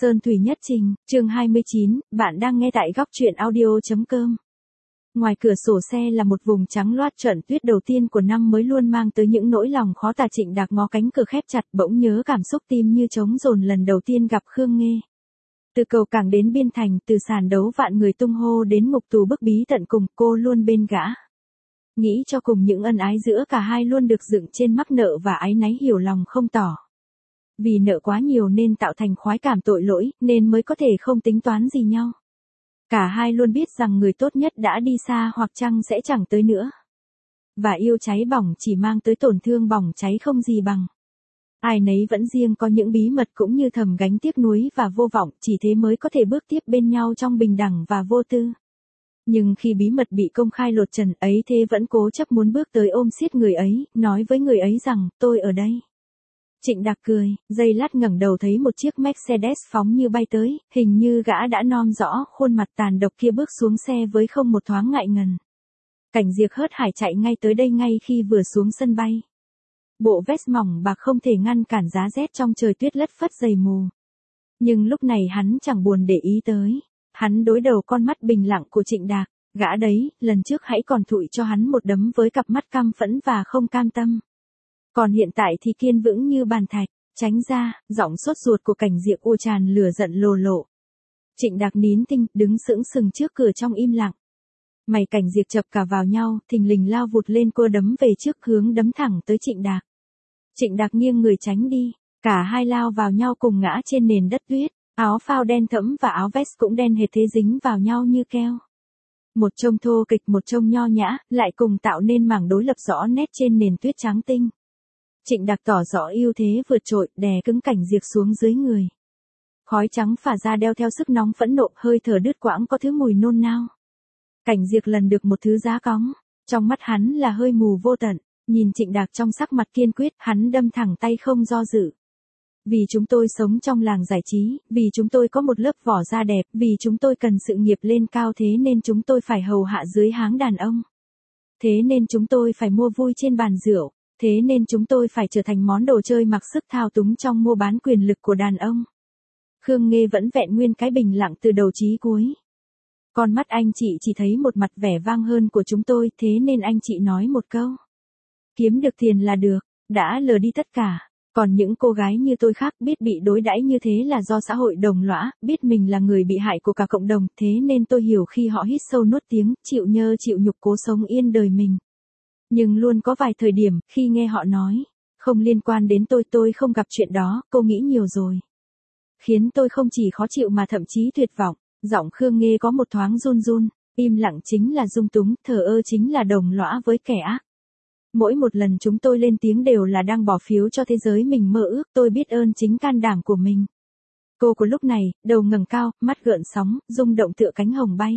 Sơn Thủy Nhất Trình, chương 29, bạn đang nghe tại góc truyện audio.com. Ngoài cửa sổ xe là một vùng trắng loát, trận tuyết đầu tiên của năm mới luôn mang tới những nỗi lòng khó tả. Trịnh Đạc ngó cánh cửa khép chặt, bỗng nhớ cảm xúc tim như trống dồn lần đầu tiên gặp Khương Nghê. Từ cầu cảng đến biên thành, từ sàn đấu vạn người tung hô đến ngục tù bức bí tận cùng, cô luôn bên gã. Nghĩ cho cùng những ân ái giữa cả hai luôn được dựng trên mắc nợ và áy náy hiểu lòng không tỏ. Vì nợ quá nhiều nên tạo thành khoái cảm tội lỗi, nên mới có thể không tính toán gì nhau. Cả hai luôn biết rằng người tốt nhất đã đi xa hoặc chăng sẽ chẳng tới nữa. Và yêu cháy bỏng chỉ mang tới tổn thương bỏng cháy không gì bằng. Ai nấy vẫn riêng có những bí mật cũng như thầm gánh tiếc nuối và vô vọng, chỉ thế mới có thể bước tiếp bên nhau trong bình đẳng và vô tư. Nhưng khi bí mật bị công khai lột trần ấy, thế vẫn cố chấp muốn bước tới ôm siết người ấy, nói với người ấy rằng, tôi ở đây. Trịnh Đạc cười, giây lát ngẩng đầu thấy một chiếc Mercedes phóng như bay tới, hình như gã đã nom rõ khuôn mặt tàn độc kia bước xuống xe với không một thoáng ngại ngần. Cảnh Diệp hớt hải chạy ngay tới đây ngay khi vừa xuống sân bay. Bộ vest mỏng bạc không thể ngăn cản giá rét trong trời tuyết lất phất dày mù. Nhưng lúc này hắn chẳng buồn để ý tới. Hắn đối đầu con mắt bình lặng của Trịnh Đạc, gã đấy, lần trước hãy còn thụi cho hắn một đấm với cặp mắt cam phẫn và không cam tâm. Còn hiện tại thì kiên vững như bàn thạch, tránh ra, giọng sốt ruột của Cảnh Diệp ùa tràn lửa giận lồ lộ. Trịnh Đạc nín thinh, đứng sững sừng trước cửa trong im lặng. Mày Cảnh Diệp chập cả vào nhau, thình lình lao vụt lên cô đấm về trước, hướng đấm thẳng tới Trịnh Đạc. Trịnh Đạc nghiêng người tránh đi, cả hai lao vào nhau cùng ngã trên nền đất tuyết, áo phao đen thẫm và áo vest cũng đen hệt thế dính vào nhau như keo. Một trông thô kịch, một trông nho nhã, lại cùng tạo nên mảng đối lập rõ nét trên nền tuyết trắng tinh. Trịnh Đạc tỏ rõ ưu thế vượt trội, đè cứng Cảnh Diệp xuống dưới người. Khói trắng phả ra đeo theo sức nóng phẫn nộ, hơi thở đứt quãng có thứ mùi nôn nao. Cảnh Diệp lần được một thứ giá cóng, trong mắt hắn là hơi mù vô tận, nhìn Trịnh Đạc trong sắc mặt kiên quyết, hắn đâm thẳng tay không do dự. Vì chúng tôi sống trong làng giải trí, vì chúng tôi có một lớp vỏ da đẹp, vì chúng tôi cần sự nghiệp lên cao, thế nên chúng tôi phải hầu hạ dưới háng đàn ông. Thế nên chúng tôi phải mua vui trên bàn rượu. Thế nên chúng tôi phải trở thành món đồ chơi mặc sức thao túng trong mua bán quyền lực của đàn ông. Khương Nghê vẫn vẹn nguyên cái bình lặng từ đầu chí cuối. Con mắt anh chị chỉ thấy một mặt vẻ vang hơn của chúng tôi, thế nên anh chị nói một câu. Kiếm được tiền là được, đã lờ đi tất cả. Còn những cô gái như tôi khác, biết bị đối đãi như thế là do xã hội đồng lõa, biết mình là người bị hại của cả cộng đồng, thế nên tôi hiểu khi họ hít sâu nuốt tiếng, chịu nhơ chịu nhục cố sống yên đời mình. Nhưng luôn có vài thời điểm, khi nghe họ nói, không liên quan đến tôi không gặp chuyện đó, cô nghĩ nhiều rồi. Khiến tôi không chỉ khó chịu mà thậm chí tuyệt vọng. Giọng Khương Nghê có một thoáng run run, im lặng chính là dung túng, thờ ơ chính là đồng lõa với kẻ ác. Mỗi một lần chúng tôi lên tiếng đều là đang bỏ phiếu cho thế giới mình mơ ước, tôi biết ơn chính can đảm của mình. Cô của lúc này, đầu ngẩng cao, mắt gợn sóng, rung động tựa cánh hồng bay.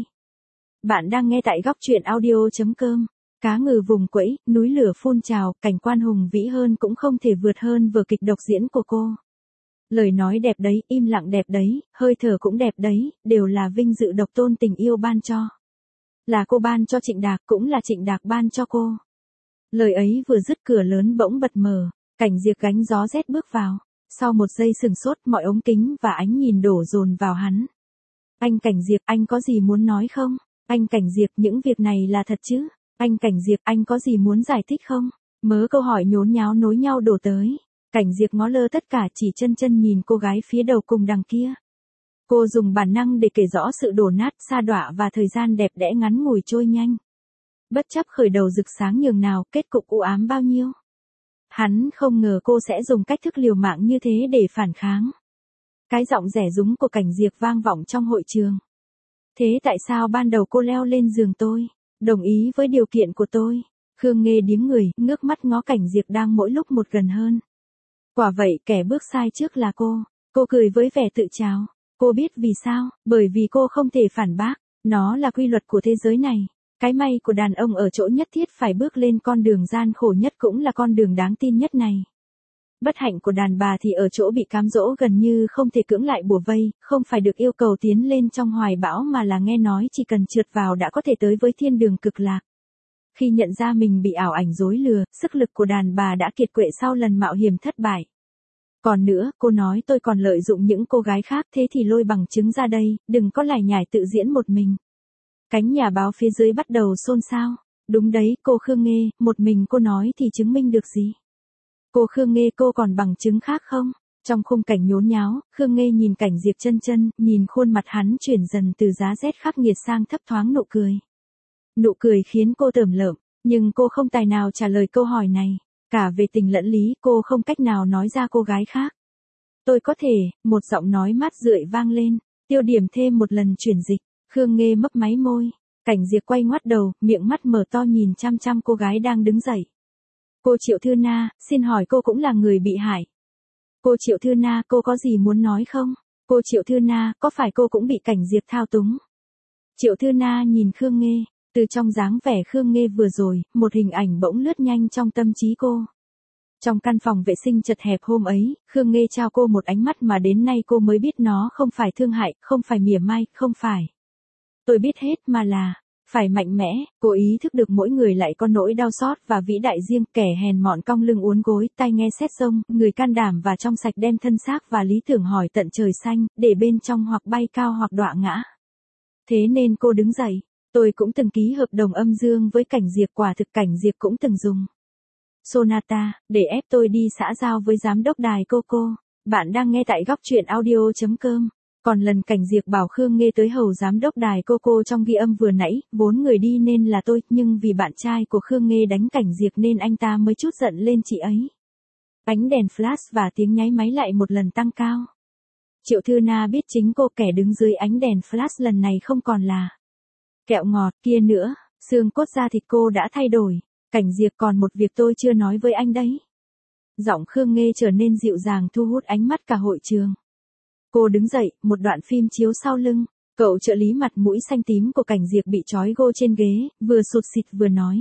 Bạn đang nghe tại góc truyện audio.com. Cá ngừ vùng quẫy, núi lửa phun trào, cảnh quan hùng vĩ hơn cũng không thể vượt hơn vở kịch độc diễn của cô. Lời nói đẹp đấy, im lặng đẹp đấy, hơi thở cũng đẹp đấy, đều là vinh dự độc tôn tình yêu ban cho. Là cô ban cho Trịnh Đạc, cũng là Trịnh Đạc ban cho cô. Lời ấy vừa dứt, cửa lớn bỗng bật mở, Cảnh Diệp gánh gió rét bước vào. Sau một giây sừng sốt, mọi ống kính và ánh nhìn đổ dồn vào hắn. Anh Cảnh Diệp, anh có gì muốn nói không? Anh Cảnh Diệp, những việc này là thật chứ? Anh Cảnh Diệp, anh có gì muốn giải thích không? Mớ câu hỏi nhốn nháo nối nhau đổ tới. Cảnh Diệp ngó lơ tất cả, chỉ chân nhìn cô gái phía đầu cùng đằng kia. Cô dùng bản năng để kể rõ sự đổ nát, sa đọa và thời gian đẹp đẽ ngắn ngủi trôi nhanh. Bất chấp khởi đầu rực sáng nhường nào, kết cục u ám bao nhiêu. Hắn không ngờ cô sẽ dùng cách thức liều mạng như thế để phản kháng. Cái giọng rẻ rúng của Cảnh Diệp vang vọng trong hội trường. Thế tại sao ban đầu cô leo lên giường tôi? Đồng ý với điều kiện của tôi. Khương Nghê điếng người, ngước mắt ngó Cảnh Diệp đang mỗi lúc một gần hơn. Quả vậy, kẻ bước sai trước là cô. Cô cười với vẻ tự trào. Cô biết vì sao, bởi vì cô không thể phản bác. Nó là quy luật của thế giới này. Cái may của đàn ông ở chỗ nhất thiết phải bước lên con đường gian khổ nhất cũng là con đường đáng tin nhất này. Bất hạnh của đàn bà thì ở chỗ bị cám dỗ gần như không thể cưỡng lại bủa vây, không phải được yêu cầu tiến lên trong hoài bão mà là nghe nói chỉ cần trượt vào đã có thể tới với thiên đường cực lạc. Khi nhận ra mình bị ảo ảnh dối lừa, sức lực của đàn bà đã kiệt quệ sau lần mạo hiểm thất bại. Còn nữa, cô nói tôi còn lợi dụng những cô gái khác, thế thì lôi bằng chứng ra đây, đừng có lải nhải tự diễn một mình. Cánh nhà báo phía dưới bắt đầu xôn xao. Đúng đấy, cô Khương Nghê, một mình cô nói thì chứng minh được gì? Cô Khương Nghê, cô còn bằng chứng khác không? Trong khung cảnh nhốn nháo, Khương Nghê nhìn cảnh Diệp Chân Chân, nhìn khuôn mặt hắn chuyển dần từ giá rét khắc nghiệt sang thấp thoáng nụ cười. Nụ cười khiến cô tởm lợm, nhưng cô không tài nào trả lời câu hỏi này. Cả về tình lẫn lý, cô không cách nào nói ra cô gái khác. Tôi có thể, một giọng nói mát rượi vang lên, tiêu điểm thêm một lần chuyển dịch. Khương Nghê mấp máy môi, cảnh Diệp quay ngoắt đầu, miệng mắt mở to nhìn chăm chăm cô gái đang đứng dậy. Cô Triệu Thư Na, xin hỏi cô cũng là người bị hại. Cô Triệu Thư Na, cô có gì muốn nói không? Cô Triệu Thư Na, có phải cô cũng bị cảnh Diệp thao túng? Triệu Thư Na nhìn Khương Nghê, từ trong dáng vẻ Khương Nghê vừa rồi, một hình ảnh bỗng lướt nhanh trong tâm trí cô. Trong căn phòng vệ sinh chật hẹp hôm ấy, Khương Nghê trao cô một ánh mắt mà đến nay cô mới biết nó không phải thương hại, không phải mỉa mai, không phải. Tôi biết hết mà là, phải mạnh mẽ, cô ý thức được mỗi người lại có nỗi đau xót và vĩ đại riêng, kẻ hèn mọn cong lưng uốn gối, tai nghe xét sông, người can đảm và trong sạch đem thân xác và lý tưởng hỏi tận trời xanh, để bên trong hoặc bay cao hoặc đọa ngã. Thế nên cô đứng dậy, tôi cũng từng ký hợp đồng âm dương với cảnh Diệp, quả thực cảnh Diệp cũng từng dùng Sonata, để ép tôi đi xã giao với giám đốc đài Coco. Bạn đang nghe tại góc truyện audio.com. Còn lần cảnh Diệp bảo Khương Nghê tới hầu giám đốc đài Coco trong ghi âm vừa nãy, 4 người đi nên là tôi, nhưng vì bạn trai của Khương Nghê đánh cảnh Diệp nên anh ta mới chút giận lên chị ấy. Ánh đèn flash và tiếng nháy máy lại một lần tăng cao. Triệu Thư Na biết chính cô, kẻ đứng dưới ánh đèn flash lần này không còn là kẹo ngọt kia nữa, xương cốt da thịt cô đã thay đổi. Cảnh Diệp, còn một việc tôi chưa nói với anh đấy. Giọng Khương Nghê trở nên dịu dàng thu hút ánh mắt cả hội trường. Cô đứng dậy, một đoạn phim chiếu sau lưng. Cậu trợ lý mặt mũi xanh tím của cảnh Diệp bị trói gô trên ghế, vừa sụt sịt vừa nói.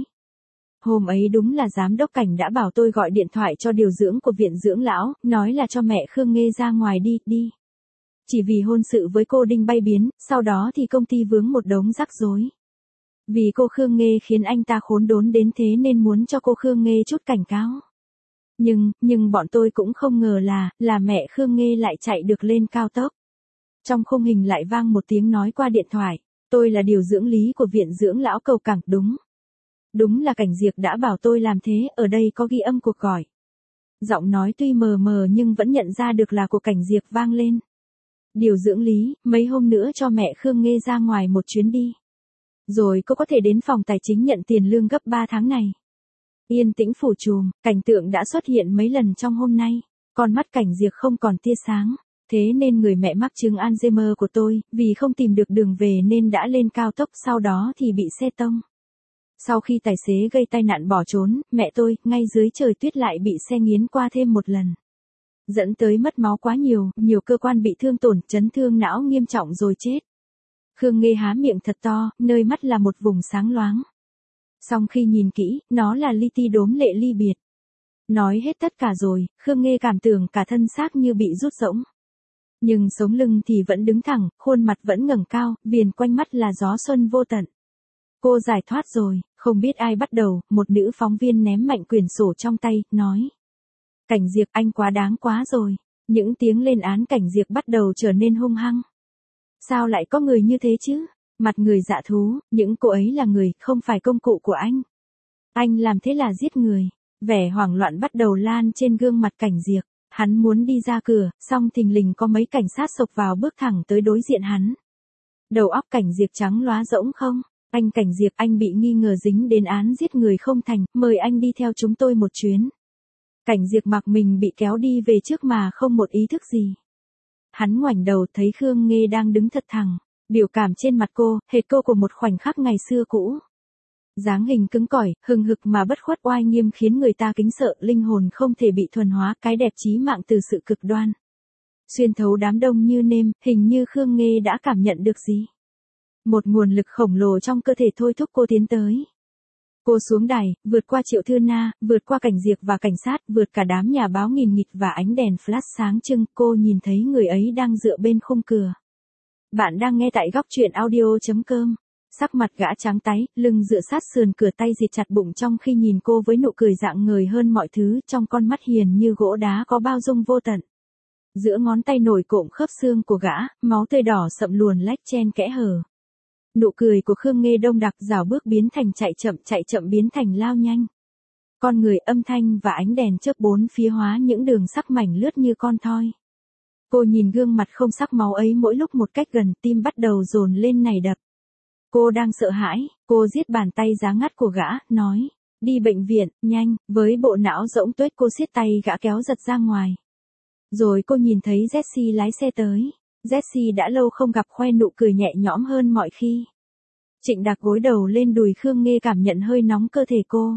Hôm ấy đúng là giám đốc cảnh đã bảo tôi gọi điện thoại cho điều dưỡng của viện dưỡng lão, nói là cho mẹ Khương Nghê ra ngoài đi. Chỉ vì hôn sự với cô Đinh bay biến, sau đó thì công ty vướng một đống rắc rối. Vì cô Khương Nghê khiến anh ta khốn đốn đến thế nên muốn cho cô Khương Nghê chút cảnh cáo. Nhưng bọn tôi cũng không ngờ là mẹ Khương Nghê lại chạy được lên cao tốc. Trong khung hình lại vang một tiếng nói qua điện thoại, tôi là điều dưỡng lý của viện dưỡng lão Cầu Cảng, đúng là cảnh Diệp đã bảo tôi làm thế, ở đây có ghi âm cuộc gọi. Giọng nói tuy mờ mờ nhưng vẫn nhận ra được là của cảnh Diệp vang lên. Điều dưỡng lý, mấy hôm nữa cho mẹ Khương Nghê ra ngoài một chuyến đi. Rồi cô có thể đến phòng tài chính nhận tiền lương gấp 3 tháng này. Yên tĩnh phủ trùm, cảnh tượng đã xuất hiện mấy lần trong hôm nay. Con mắt cảnh Diệp không còn tia sáng. Thế nên người mẹ mắc chứng Alzheimer của tôi, vì không tìm được đường về nên đã lên cao tốc, sau đó thì bị xe tông. Sau khi tài xế gây tai nạn bỏ trốn, mẹ tôi, ngay dưới trời tuyết lại bị xe nghiến qua thêm một lần. Dẫn tới mất máu quá nhiều cơ quan bị thương tổn, chấn thương não nghiêm trọng rồi chết. Khương Nghê há miệng thật to, nơi mắt là một vùng sáng loáng. Song khi nhìn kỹ, nó là li ti đốm lệ ly biệt. Nói hết tất cả rồi, Khương Nghê cảm tưởng cả thân xác như bị rút rỗng. Nhưng sống lưng thì vẫn đứng thẳng, khuôn mặt vẫn ngẩng cao, viền quanh mắt là gió xuân vô tận. Cô giải thoát rồi, không biết ai bắt đầu, một nữ phóng viên ném mạnh quyển sổ trong tay, nói. Cảnh Diệp, anh quá đáng quá rồi. Những tiếng lên án cảnh Diệp bắt đầu trở nên hung hăng. Sao lại có người như thế chứ? Mặt người dạ thú, những cô ấy là người, không phải công cụ của anh. Anh làm thế là giết người. Vẻ hoảng loạn bắt đầu lan trên gương mặt cảnh Diệp. Hắn muốn đi ra cửa, song thình lình có mấy cảnh sát xộc vào bước thẳng tới đối diện hắn. Đầu óc cảnh Diệp trắng lóa rỗng không? Anh cảnh Diệp, anh bị nghi ngờ dính đến án giết người không thành, mời anh đi theo chúng tôi một chuyến. Cảnh Diệp mặc mình bị kéo đi về trước mà không một ý thức gì. Hắn ngoảnh đầu thấy Khương Nghê đang đứng thật thẳng, biểu cảm trên mặt cô, hệt cô của một khoảnh khắc ngày xưa cũ. Dáng hình cứng cỏi, hừng hực mà bất khuất oai nghiêm khiến người ta kính sợ, linh hồn không thể bị thuần hóa, cái đẹp chí mạng từ sự cực đoan. Xuyên thấu đám đông như nêm, hình như Khương Nghê đã cảm nhận được gì. Một nguồn lực khổng lồ trong cơ thể thôi thúc cô tiến tới. Cô xuống đài, vượt qua Triệu Thư Na, vượt qua cảnh Diệp và cảnh sát, vượt cả đám nhà báo nghìn nghịt và ánh đèn flash sáng trưng, cô nhìn thấy người ấy đang dựa bên khung cửa. Bạn đang nghe tại góc truyện audio.com. Sắc mặt gã trắng tái, lưng dựa sát sườn cửa, tay dịt chặt bụng trong khi nhìn cô với nụ cười rạng ngời hơn mọi thứ, trong con mắt hiền như gỗ đá có bao dung vô tận. Giữa ngón tay nổi cộm khớp xương của gã, máu tươi đỏ sậm luồn lách chen kẽ hở. Nụ cười của Khương Nghê đông đặc, rảo bước biến thành chạy chậm biến thành lao nhanh. Con người, âm thanh và ánh đèn chớp bốn phía hóa những đường sắc mảnh lướt như con thoi. Cô nhìn gương mặt không sắc máu ấy mỗi lúc một cách gần, tim bắt đầu dồn lên nảy đập. Cô đang sợ hãi, cô giết bàn tay giá ngắt của gã, nói, đi bệnh viện, nhanh. Với bộ não rỗng tuếch cô siết tay gã kéo giật ra ngoài. Rồi cô nhìn thấy Jessie lái xe tới. Jessie đã lâu không gặp, khoe nụ cười nhẹ nhõm hơn mọi khi. Trịnh Đạc gối đầu lên đùi Khương Nghê, cảm nhận hơi nóng cơ thể cô.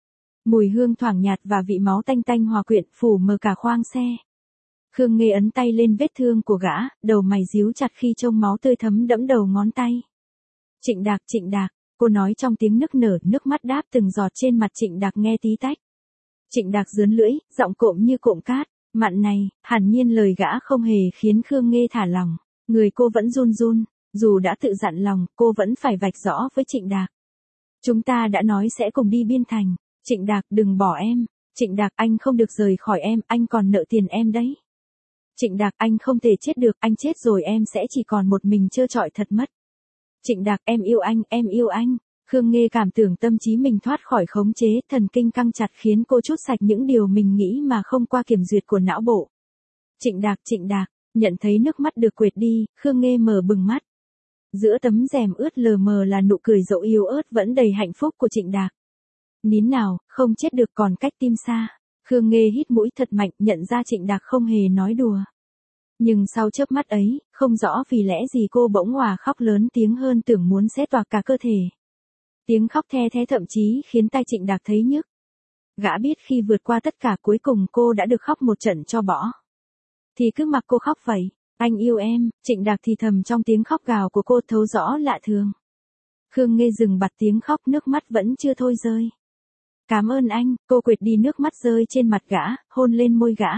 Mùi hương thoảng nhạt và vị máu tanh tanh hòa quyện phủ mờ cả khoang xe. Khương Nghê ấn tay lên vết thương của gã, đầu mày díu chặt khi trông máu tươi thấm đẫm đầu ngón tay. Trịnh Đạc, cô nói trong tiếng nức nở, nước mắt đáp từng giọt trên mặt Trịnh Đạc nghe tí tách. Trịnh Đạc giớn lưỡi, giọng cộm như cộm cát, mặn này, hẳn nhiên lời gã không hề khiến Khương Nghê thả lòng. Người cô vẫn run run, dù đã tự dặn lòng, cô vẫn phải vạch rõ với Trịnh Đạc. Chúng ta đã nói sẽ cùng đi Biên Thành. Trịnh Đạc, đừng bỏ em. Trịnh Đạc, anh không được rời khỏi em, anh còn nợ tiền em đấy. Trịnh Đạc, anh không thể chết được, anh chết rồi em sẽ chỉ còn một mình trơ trọi thật mất. Trịnh Đạc, em yêu anh, em yêu anh. Khương Nghê cảm tưởng tâm trí mình thoát khỏi khống chế, thần kinh căng chặt khiến cô trút sạch những điều mình nghĩ mà không qua kiểm duyệt của não bộ. Trịnh Đạc, nhận thấy nước mắt được quệt đi, Khương Nghê mở bừng mắt. Giữa tấm rèm ướt lờ mờ là nụ cười dậu yếu ớt vẫn đầy hạnh phúc của Trịnh Đạc. Nín nào, không chết được, còn cách tim xa. Khương Nghê hít mũi thật mạnh, nhận ra Trịnh Đạc không hề nói đùa. Nhưng sau chớp mắt ấy, không rõ vì lẽ gì cô bỗng òa khóc lớn tiếng hơn, tưởng muốn xé toạc cả cơ thể. Tiếng khóc the thé thậm chí khiến tai Trịnh Đạc thấy nhức. Gã biết khi vượt qua tất cả cuối cùng cô đã được khóc một trận cho bỏ. Thì cứ mặc cô khóc vậy. Anh yêu em. Trịnh Đạc thì thầm trong tiếng khóc gào của cô thấu rõ lạ thường. Khương Nghê dừng bặt tiếng khóc, nước mắt vẫn chưa thôi rơi. Cảm ơn anh. Cô quệt đi nước mắt rơi trên mặt gã, hôn lên môi gã.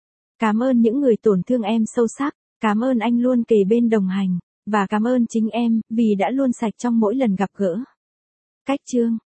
Cảm ơn những người tổn thương em sâu sắc. Cảm ơn anh luôn kề bên đồng hành. Và cảm ơn chính em, vì đã luôn sạch trong mỗi lần gặp gỡ. Cách chương